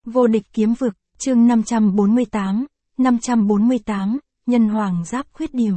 Vô địch kiếm vực, chương 548, nhân hoàng giáp khuyết điểm.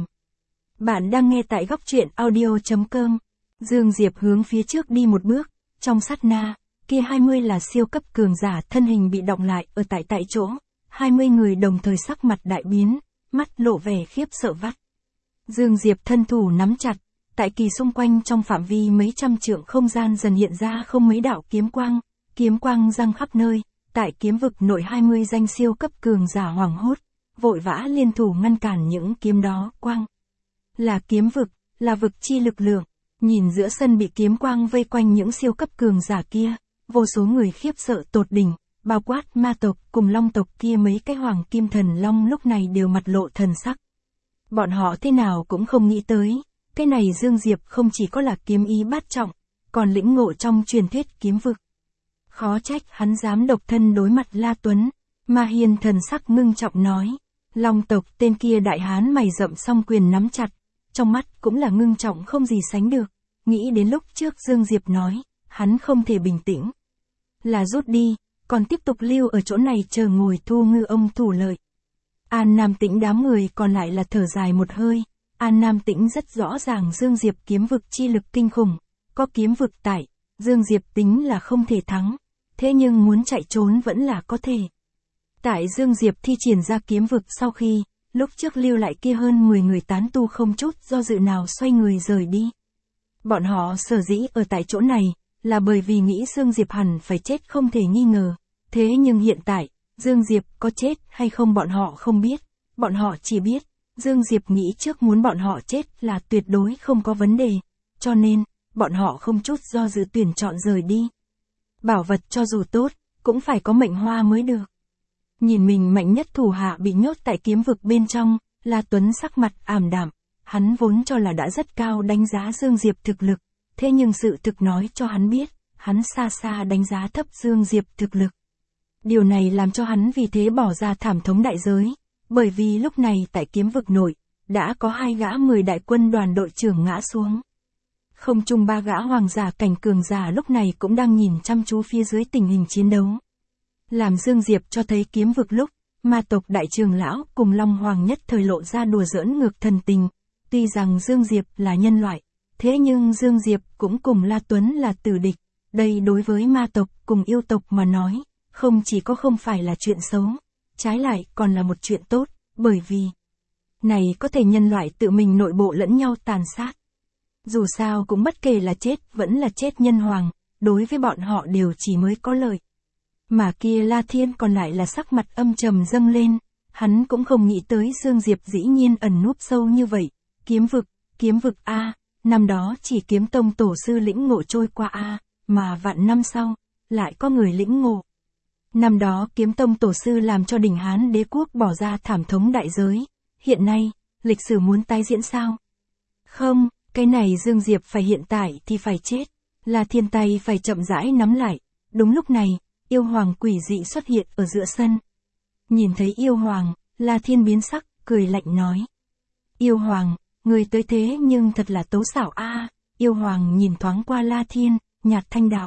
Bạn đang nghe tại góc truyện audio.com. Dương Diệp hướng phía trước đi một bước, trong sát na, kia 20 là siêu cấp cường giả thân hình bị động lại ở tại chỗ. 20 người đồng thời sắc mặt đại biến, mắt lộ vẻ khiếp sợ vắt. Dương Diệp thân thủ nắm chặt, tại kỳ xung quanh trong phạm vi mấy trăm trượng không gian dần hiện ra không mấy đạo kiếm quang răng khắp nơi. Tại kiếm vực nội 20 danh siêu cấp cường giả hoảng hốt, vội vã liên thủ ngăn cản những kiếm đó quang. Là kiếm vực, là vực chi lực lượng, nhìn giữa sân bị kiếm quang vây quanh những siêu cấp cường giả kia, vô số người khiếp sợ tột đỉnh, bao quát ma tộc cùng long tộc kia mấy cái hoàng kim thần long lúc này đều mặt lộ thần sắc. Bọn họ thế nào cũng không nghĩ tới, cái này Dương Diệp không chỉ có là kiếm ý bát trọng, còn lĩnh ngộ trong truyền thuyết kiếm vực. Khó trách hắn dám độc thân đối mặt La Tuấn, Ma Hiên thần sắc ngưng trọng nói. Long tộc tên kia đại hán mày rậm song quyền nắm chặt, trong mắt cũng là ngưng trọng không gì sánh được, nghĩ đến lúc trước Dương Diệp nói, hắn không thể bình tĩnh. Là rút đi, còn tiếp tục lưu ở chỗ này chờ ngồi thu ngư ông thủ lợi. An Nam Tĩnh đám người còn lại là thở dài một hơi, An Nam Tĩnh rất rõ ràng Dương Diệp kiếm vực chi lực kinh khủng, có kiếm vực tại, Dương Diệp tính là không thể thắng. Thế nhưng muốn chạy trốn vẫn là có thể. Tại Dương Diệp thi triển ra kiếm vực sau khi, lúc trước lưu lại kia hơn 10 người tán tu không chút do dự nào xoay người rời đi. Bọn họ sở dĩ ở tại chỗ này, là bởi vì nghĩ Dương Diệp hẳn phải chết không thể nghi ngờ. Thế nhưng hiện tại, Dương Diệp có chết hay không bọn họ không biết. Bọn họ chỉ biết, Dương Diệp nghĩ trước muốn bọn họ chết là tuyệt đối không có vấn đề. Cho nên, bọn họ không chút do dự tuyển chọn rời đi. Bảo vật cho dù tốt, cũng phải có mệnh hoa mới được. Nhìn mình mạnh nhất thủ hạ bị nhốt tại kiếm vực bên trong, La Tuấn sắc mặt ảm đạm, hắn vốn cho là đã rất cao đánh giá Dương Diệp thực lực, thế nhưng sự thực nói cho hắn biết, hắn xa xa đánh giá thấp Dương Diệp thực lực. Điều này làm cho hắn vì thế bỏ ra thảm thống đại giới, bởi vì lúc này tại kiếm vực nội, đã có 2 gã 10 đại quân đoàn đội trưởng ngã xuống. Không chung 3 gã hoàng giả cảnh cường giả lúc này cũng đang nhìn chăm chú phía dưới tình hình chiến đấu. Làm Dương Diệp cho thấy kiếm vực lúc, ma tộc đại trưởng lão cùng Long Hoàng nhất thời lộ ra đùa giỡn ngược thần tình. Tuy rằng Dương Diệp là nhân loại, thế nhưng Dương Diệp cũng cùng La Tuấn là tử địch. Đây đối với ma tộc cùng yêu tộc mà nói, không chỉ có không phải là chuyện xấu, trái lại còn là một chuyện tốt, bởi vì này có thể nhân loại tự mình nội bộ lẫn nhau tàn sát. Dù sao cũng bất kể là chết vẫn là chết nhân hoàng, đối với bọn họ đều chỉ mới có lợi. Mà kia La Thiên còn lại là sắc mặt âm trầm dâng lên, hắn cũng không nghĩ tới Dương Diệp dĩ nhiên ẩn núp sâu như vậy. Kiếm vực A, năm đó chỉ kiếm tông tổ sư lĩnh ngộ trôi qua A, mà vạn năm sau, lại có người lĩnh ngộ. Năm đó kiếm tông tổ sư làm cho đỉnh Hán đế quốc bỏ ra thảm thống đại giới, hiện nay, lịch sử muốn tái diễn sao? Không. Cái này Dương Diệp phải hiện tại thì phải chết, La Thiên tay phải chậm rãi nắm lại, đúng lúc này, yêu hoàng quỷ dị xuất hiện ở giữa sân. Nhìn thấy yêu hoàng, La Thiên biến sắc, cười lạnh nói. Yêu hoàng, người tới thế nhưng thật là tố xảo a. Yêu hoàng nhìn thoáng qua La Thiên, nhạt thanh đạo.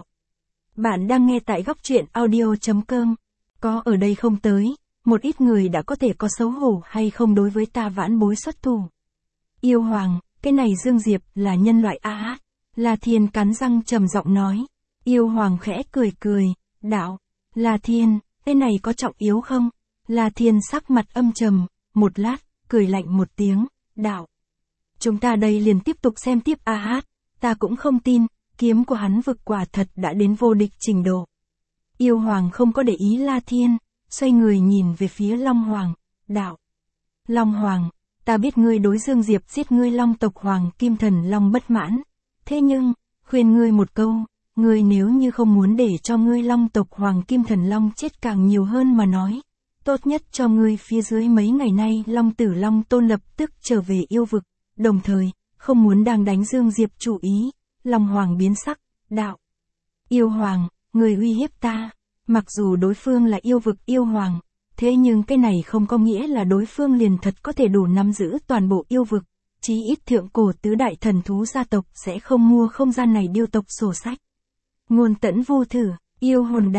Bạn đang nghe tại góc truyện audio.com, có ở đây không tới, một ít người đã có thể có xấu hổ hay không đối với ta vãn bối xuất thủ. Yêu hoàng. Cái này Dương Diệp là nhân loại a. La Thiên cắn răng trầm giọng nói. Yêu hoàng khẽ cười, đạo. La Thiên, cái này có trọng yếu không? La Thiên sắc mặt âm trầm, một lát, cười lạnh một tiếng, đạo. Chúng ta đây liền tiếp tục xem tiếp a. Ta cũng không tin, kiếm của hắn vực quả thật đã đến vô địch trình độ. Yêu hoàng không có để ý La Thiên, xoay người nhìn về phía Long Hoàng, đạo. Long Hoàng. Ta biết ngươi đối Dương Diệp giết ngươi Long tộc Hoàng Kim Thần Long bất mãn. Thế nhưng, khuyên ngươi một câu, ngươi nếu như không muốn để cho ngươi Long tộc Hoàng Kim Thần Long chết càng nhiều hơn mà nói. Tốt nhất cho ngươi phía dưới mấy ngày nay Long Tử Long Tôn lập tức trở về yêu vực. Đồng thời, không muốn đang đánh Dương Diệp chủ ý. Long Hoàng biến sắc, đạo. Yêu Hoàng, ngươi uy hiếp ta. Mặc dù đối phương là yêu vực yêu hoàng. Thế nhưng cái này không có nghĩa là đối phương liền thật có thể đủ nắm giữ toàn bộ yêu vực, chí ít thượng cổ tứ đại thần thú gia tộc sẽ không mua không gian này điêu tộc sổ sách. Ngôn Tẫn Vu Thử, yêu hồn đạo,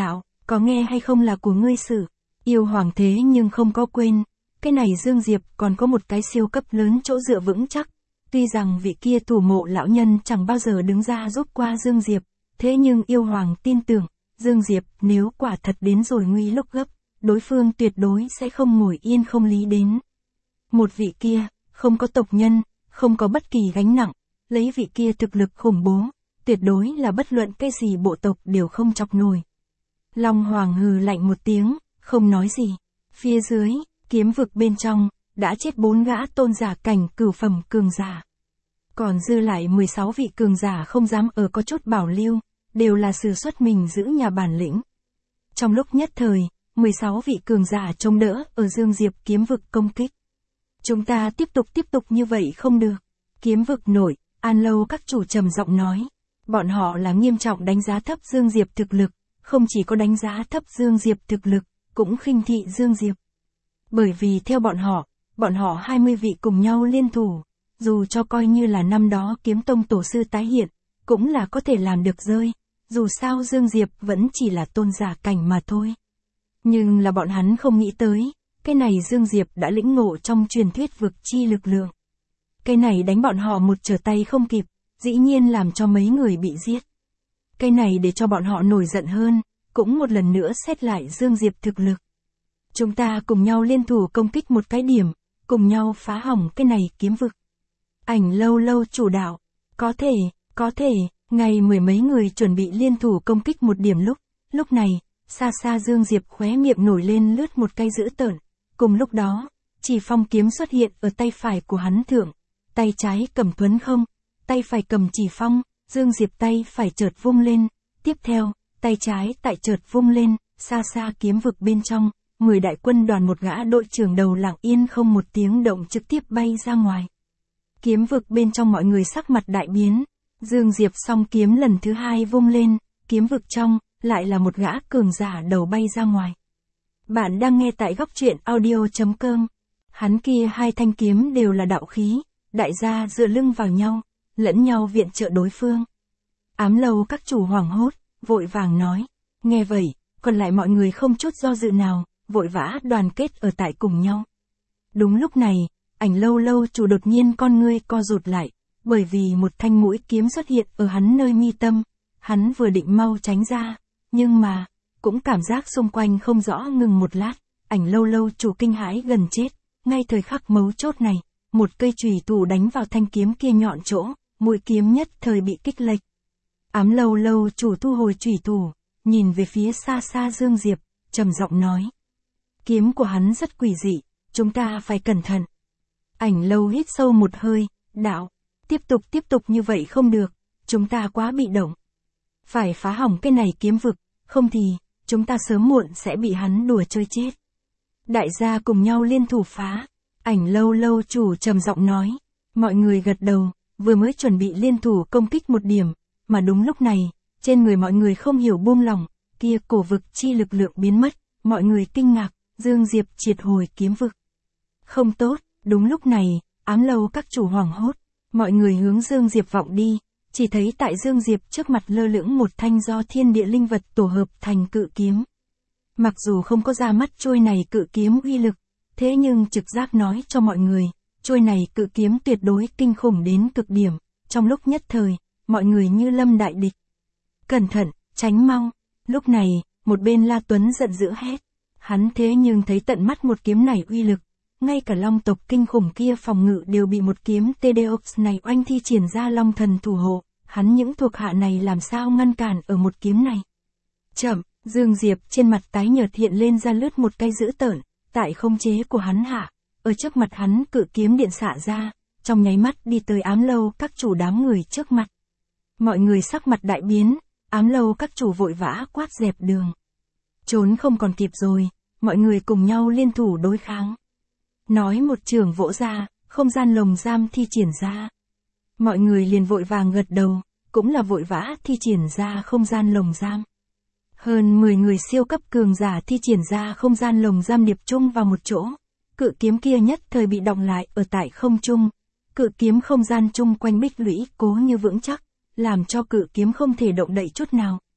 có nghe hay không là của ngươi xử. Yêu hoàng thế nhưng không có quên, cái này Dương Diệp còn có một cái siêu cấp lớn chỗ dựa vững chắc. Tuy rằng vị kia thủ mộ lão nhân chẳng bao giờ đứng ra giúp qua Dương Diệp, thế nhưng yêu hoàng tin tưởng, Dương Diệp nếu quả thật đến rồi nguy lúc gấp, đối phương tuyệt đối sẽ không ngồi yên không lý đến. Một vị kia, không có tộc nhân, không có bất kỳ gánh nặng, lấy vị kia thực lực khủng bố, tuyệt đối là bất luận cái gì bộ tộc đều không chọc nổi. Long Hoàng hừ lạnh một tiếng, không nói gì. Phía dưới, kiếm vực bên trong, đã chết 4 gã tôn giả cảnh cửu phẩm cường giả. Còn dư lại 16 vị cường giả không dám ở có chút bảo lưu, đều là sử xuất mình giữ nhà bản lĩnh. Trong lúc nhất thời, 16 vị cường giả chống đỡ ở Dương Diệp kiếm vực công kích. Chúng ta tiếp tục như vậy không được. Kiếm vực nổi, An Lâu các chủ trầm giọng nói. Bọn họ là nghiêm trọng đánh giá thấp Dương Diệp thực lực, không chỉ có đánh giá thấp Dương Diệp thực lực, cũng khinh thị Dương Diệp. Bởi vì theo bọn họ 20 vị cùng nhau liên thủ, dù cho coi như là năm đó kiếm tông tổ sư tái hiện, cũng là có thể làm được rơi, dù sao Dương Diệp vẫn chỉ là tôn giả cảnh mà thôi. Nhưng là bọn hắn không nghĩ tới, cái này Dương Diệp đã lĩnh ngộ trong truyền thuyết vực chi lực lượng. Cái này đánh bọn họ một trở tay không kịp, dĩ nhiên làm cho mấy người bị giết. Cái này để cho bọn họ nổi giận hơn, cũng một lần nữa xét lại Dương Diệp thực lực. Chúng ta cùng nhau liên thủ công kích một cái điểm, cùng nhau phá hỏng cái này kiếm vực. Ảnh Lâu chủ đạo, có thể, ngày 10 mấy người chuẩn bị liên thủ công kích một điểm lúc này, xa xa Dương Diệp khóe miệng nổi lên lướt một cái dữ tợn, cùng lúc đó, chỉ phong kiếm xuất hiện ở tay phải của hắn thượng, tay trái cầm thuấn không, tay phải cầm chỉ phong, Dương Diệp tay phải chợt vung lên, tiếp theo, tay trái tại chợt vung lên, xa xa kiếm vực bên trong, 10 đại quân đoàn một gã đội trưởng đầu lặng yên không một tiếng động trực tiếp bay ra ngoài. Kiếm vực bên trong mọi người sắc mặt đại biến, Dương Diệp song kiếm lần thứ 2 vung lên, kiếm vực trong, lại là một gã cường giả đầu bay ra ngoài. Bạn đang nghe tại góc truyện audio.com. Hắn kia 2 thanh kiếm đều là đạo khí, đại gia dựa lưng vào nhau, lẫn nhau viện trợ đối phương. Ám Lâu các chủ hoảng hốt, vội vàng nói. Nghe vậy, còn lại mọi người không chút do dự nào, vội vã đoàn kết ở tại cùng nhau. Đúng lúc này, Ảnh Lâu chủ đột nhiên con ngươi co rụt lại, bởi vì một thanh mũi kiếm xuất hiện ở hắn nơi mi tâm. Hắn vừa định mau tránh ra, nhưng mà, cũng cảm giác xung quanh không rõ ngừng một lát, Ảnh Lâu chủ kinh hãi gần chết, ngay thời khắc mấu chốt này, một cây chùy thủ đánh vào thanh kiếm kia nhọn chỗ, mũi kiếm nhất thời bị kích lệch. Ám Lâu chủ thu hồi chùy thủ, nhìn về phía xa xa Dương Diệp, trầm giọng nói. Kiếm của hắn rất quỷ dị, chúng ta phải cẩn thận. Ảnh Lâu hít sâu một hơi, đạo, tiếp tục như vậy không được, chúng ta quá bị động. Phải phá hỏng cái này kiếm vực, không thì, chúng ta sớm muộn sẽ bị hắn đùa chơi chết. Đại gia cùng nhau liên thủ phá. Ảnh Lâu chủ trầm giọng nói. Mọi người gật đầu, vừa mới chuẩn bị liên thủ công kích một điểm, mà đúng lúc này, trên người mọi người không hiểu buông lỏng, kia cổ vực chi lực lượng biến mất, mọi người kinh ngạc, Dương Diệp triệt hồi kiếm vực. Không tốt, đúng lúc này, Ám Lâu các chủ hoảng hốt, mọi người hướng Dương Diệp vọng đi, chỉ thấy tại Dương Diệp trước mặt lơ lửng một thanh do thiên địa linh vật tổ hợp thành cự kiếm. Mặc dù không có ra mắt trôi này cự kiếm uy lực, thế nhưng trực giác nói cho mọi người, trôi này cự kiếm tuyệt đối kinh khủng đến cực điểm, trong lúc nhất thời, mọi người như lâm đại địch. Cẩn thận, tránh mau. Lúc này, một bên La Tuấn giận dữ hét. Hắn thế nhưng thấy tận mắt một kiếm này uy lực, ngay cả long tộc kinh khủng kia phòng ngự đều bị một kiếm TDOX này oanh thi triển ra long thần thủ hộ, hắn những thuộc hạ này làm sao ngăn cản ở một kiếm này. Chậm, Dương Diệp trên mặt tái nhợt hiện lên ra lướt một cái dữ tợn, tại không chế của hắn hạ, ở trước mặt hắn cự kiếm điện xạ ra, trong nháy mắt đi tới Ám Lâu các chủ đám người trước mặt. Mọi người sắc mặt đại biến, Ám Lâu các chủ vội vã quát dẹp đường. Trốn không còn kịp rồi, mọi người cùng nhau liên thủ đối kháng. Nói một trường vỗ ra, không gian lồng giam thi triển ra. Mọi người liền vội vàng gật đầu, cũng là vội vã thi triển ra không gian lồng giam. Hơn 10 người siêu cấp cường giả thi triển ra không gian lồng giam điệp chung vào một chỗ. Cự kiếm kia nhất thời bị đọng lại ở tại không trung. Cự kiếm không gian chung quanh bích lũy cố như vững chắc, làm cho cự kiếm không thể động đậy chút nào.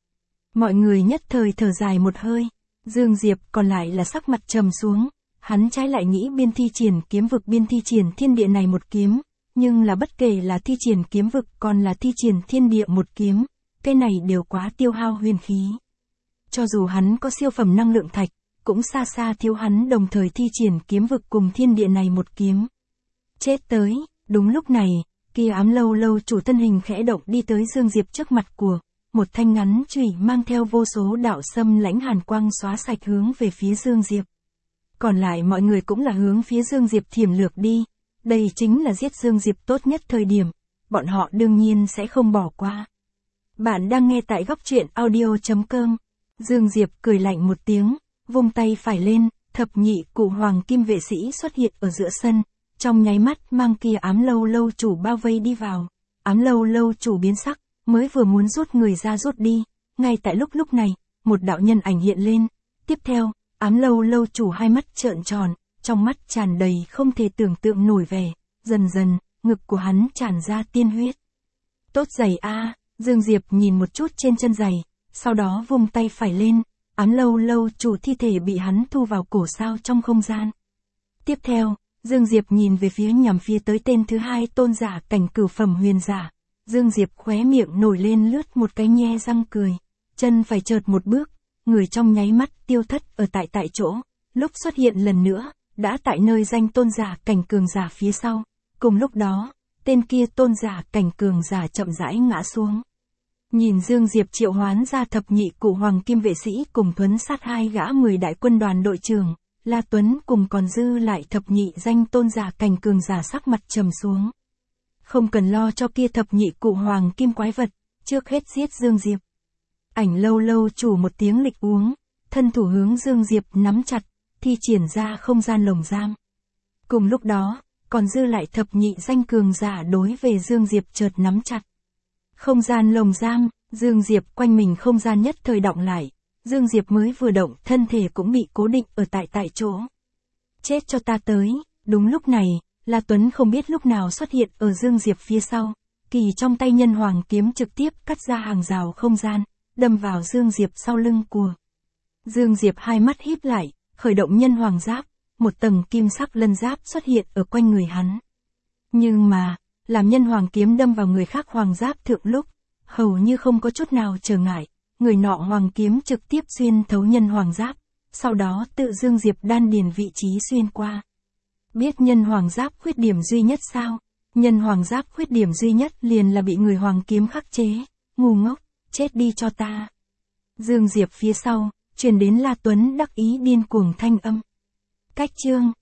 Mọi người nhất thời thở dài một hơi. Dương Diệp còn lại là sắc mặt trầm xuống. Hắn trái lại nghĩ biên thi triển kiếm vực biên thi triển thiên địa này một kiếm. Nhưng là bất kể là thi triển kiếm vực còn là thi triển thiên địa một kiếm. Cái này đều quá tiêu hao huyền khí. Cho dù hắn có siêu phẩm năng lượng thạch, cũng xa xa thiếu hắn đồng thời thi triển kiếm vực cùng thiên địa này một kiếm. Chết tới, đúng lúc này, kia ám lâu lâu chủ thân hình khẽ động đi tới Dương Diệp trước mặt của, một thanh ngắn chùy mang theo vô số đạo xâm lãnh hàn quang xóa sạch hướng về phía Dương Diệp. Còn lại mọi người cũng là hướng phía Dương Diệp thiểm lược đi, đây chính là giết Dương Diệp tốt nhất thời điểm, bọn họ đương nhiên sẽ không bỏ qua. Bạn đang nghe tại góc truyện audio.com. Dương Diệp cười lạnh một tiếng, vung tay phải lên, thập nhị cụ hoàng kim vệ sĩ xuất hiện ở giữa sân, trong nháy mắt mang kia ám lâu lâu chủ bao vây đi vào. Ám lâu lâu chủ biến sắc, mới vừa muốn rút người ra rút đi, ngay tại lúc này, một đạo nhân ảnh hiện lên, tiếp theo, ám lâu lâu chủ hai mắt trợn tròn, trong mắt tràn đầy không thể tưởng tượng nổi vẻ, dần dần, ngực của hắn tràn ra tiên huyết. Tốt giày a, Dương Diệp nhìn một chút trên chân giày, sau đó vung tay phải lên, ám lâu lâu chủ thi thể bị hắn thu vào cổ sao trong không gian. Tiếp theo, Dương Diệp nhìn về phía nhằm phía tới tên thứ hai tôn giả cảnh cửu phẩm huyền giả. Dương Diệp khóe miệng nổi lên lướt một cái nhe răng cười, chân phải chợt một bước, người trong nháy mắt tiêu thất ở tại chỗ, lúc xuất hiện lần nữa, đã tại nơi danh tôn giả cảnh cường giả phía sau. Cùng lúc đó, tên kia tôn giả cảnh cường giả chậm rãi ngã xuống. Nhìn Dương Diệp triệu hoán ra thập nhị cụ hoàng kim vệ sĩ cùng thuấn sát hai gã 10 đại quân đoàn đội trưởng, La Tuấn cùng còn dư lại thập nhị danh tôn giả cảnh cường giả sắc mặt trầm xuống. Không cần lo cho kia thập nhị cụ hoàng kim quái vật, trước hết giết Dương Diệp. Ảnh lâu lâu chủ một tiếng lịch uống, thân thủ hướng Dương Diệp nắm chặt, thi triển ra không gian lồng giam. Cùng lúc đó, còn dư lại thập nhị danh cường giả đối về Dương Diệp chợt nắm chặt. Không gian lồng giam, Dương Diệp quanh mình không gian nhất thời động lại, Dương Diệp mới vừa động thân thể cũng bị cố định ở tại chỗ. Chết cho ta tới, đúng lúc này, La Tuấn không biết lúc nào xuất hiện ở Dương Diệp phía sau, kỳ trong tay nhân hoàng kiếm trực tiếp cắt ra hàng rào không gian, đâm vào Dương Diệp sau lưng của. Dương Diệp hai mắt híp lại, khởi động nhân hoàng giáp, một tầng kim sắc lân giáp xuất hiện ở quanh người hắn. Nhưng mà, làm nhân hoàng kiếm đâm vào người khác hoàng giáp thượng lúc, hầu như không có chút nào trở ngại, người nọ hoàng kiếm trực tiếp xuyên thấu nhân hoàng giáp, sau đó tự Dương Diệp đan điền vị trí xuyên qua. Biết nhân hoàng giáp khuyết điểm duy nhất sao? Nhân hoàng giáp khuyết điểm duy nhất liền là bị người hoàng kiếm khắc chế, ngu ngốc, chết đi cho ta. Dương Diệp phía sau, truyền đến La Tuấn đắc ý điên cuồng thanh âm. Cách chương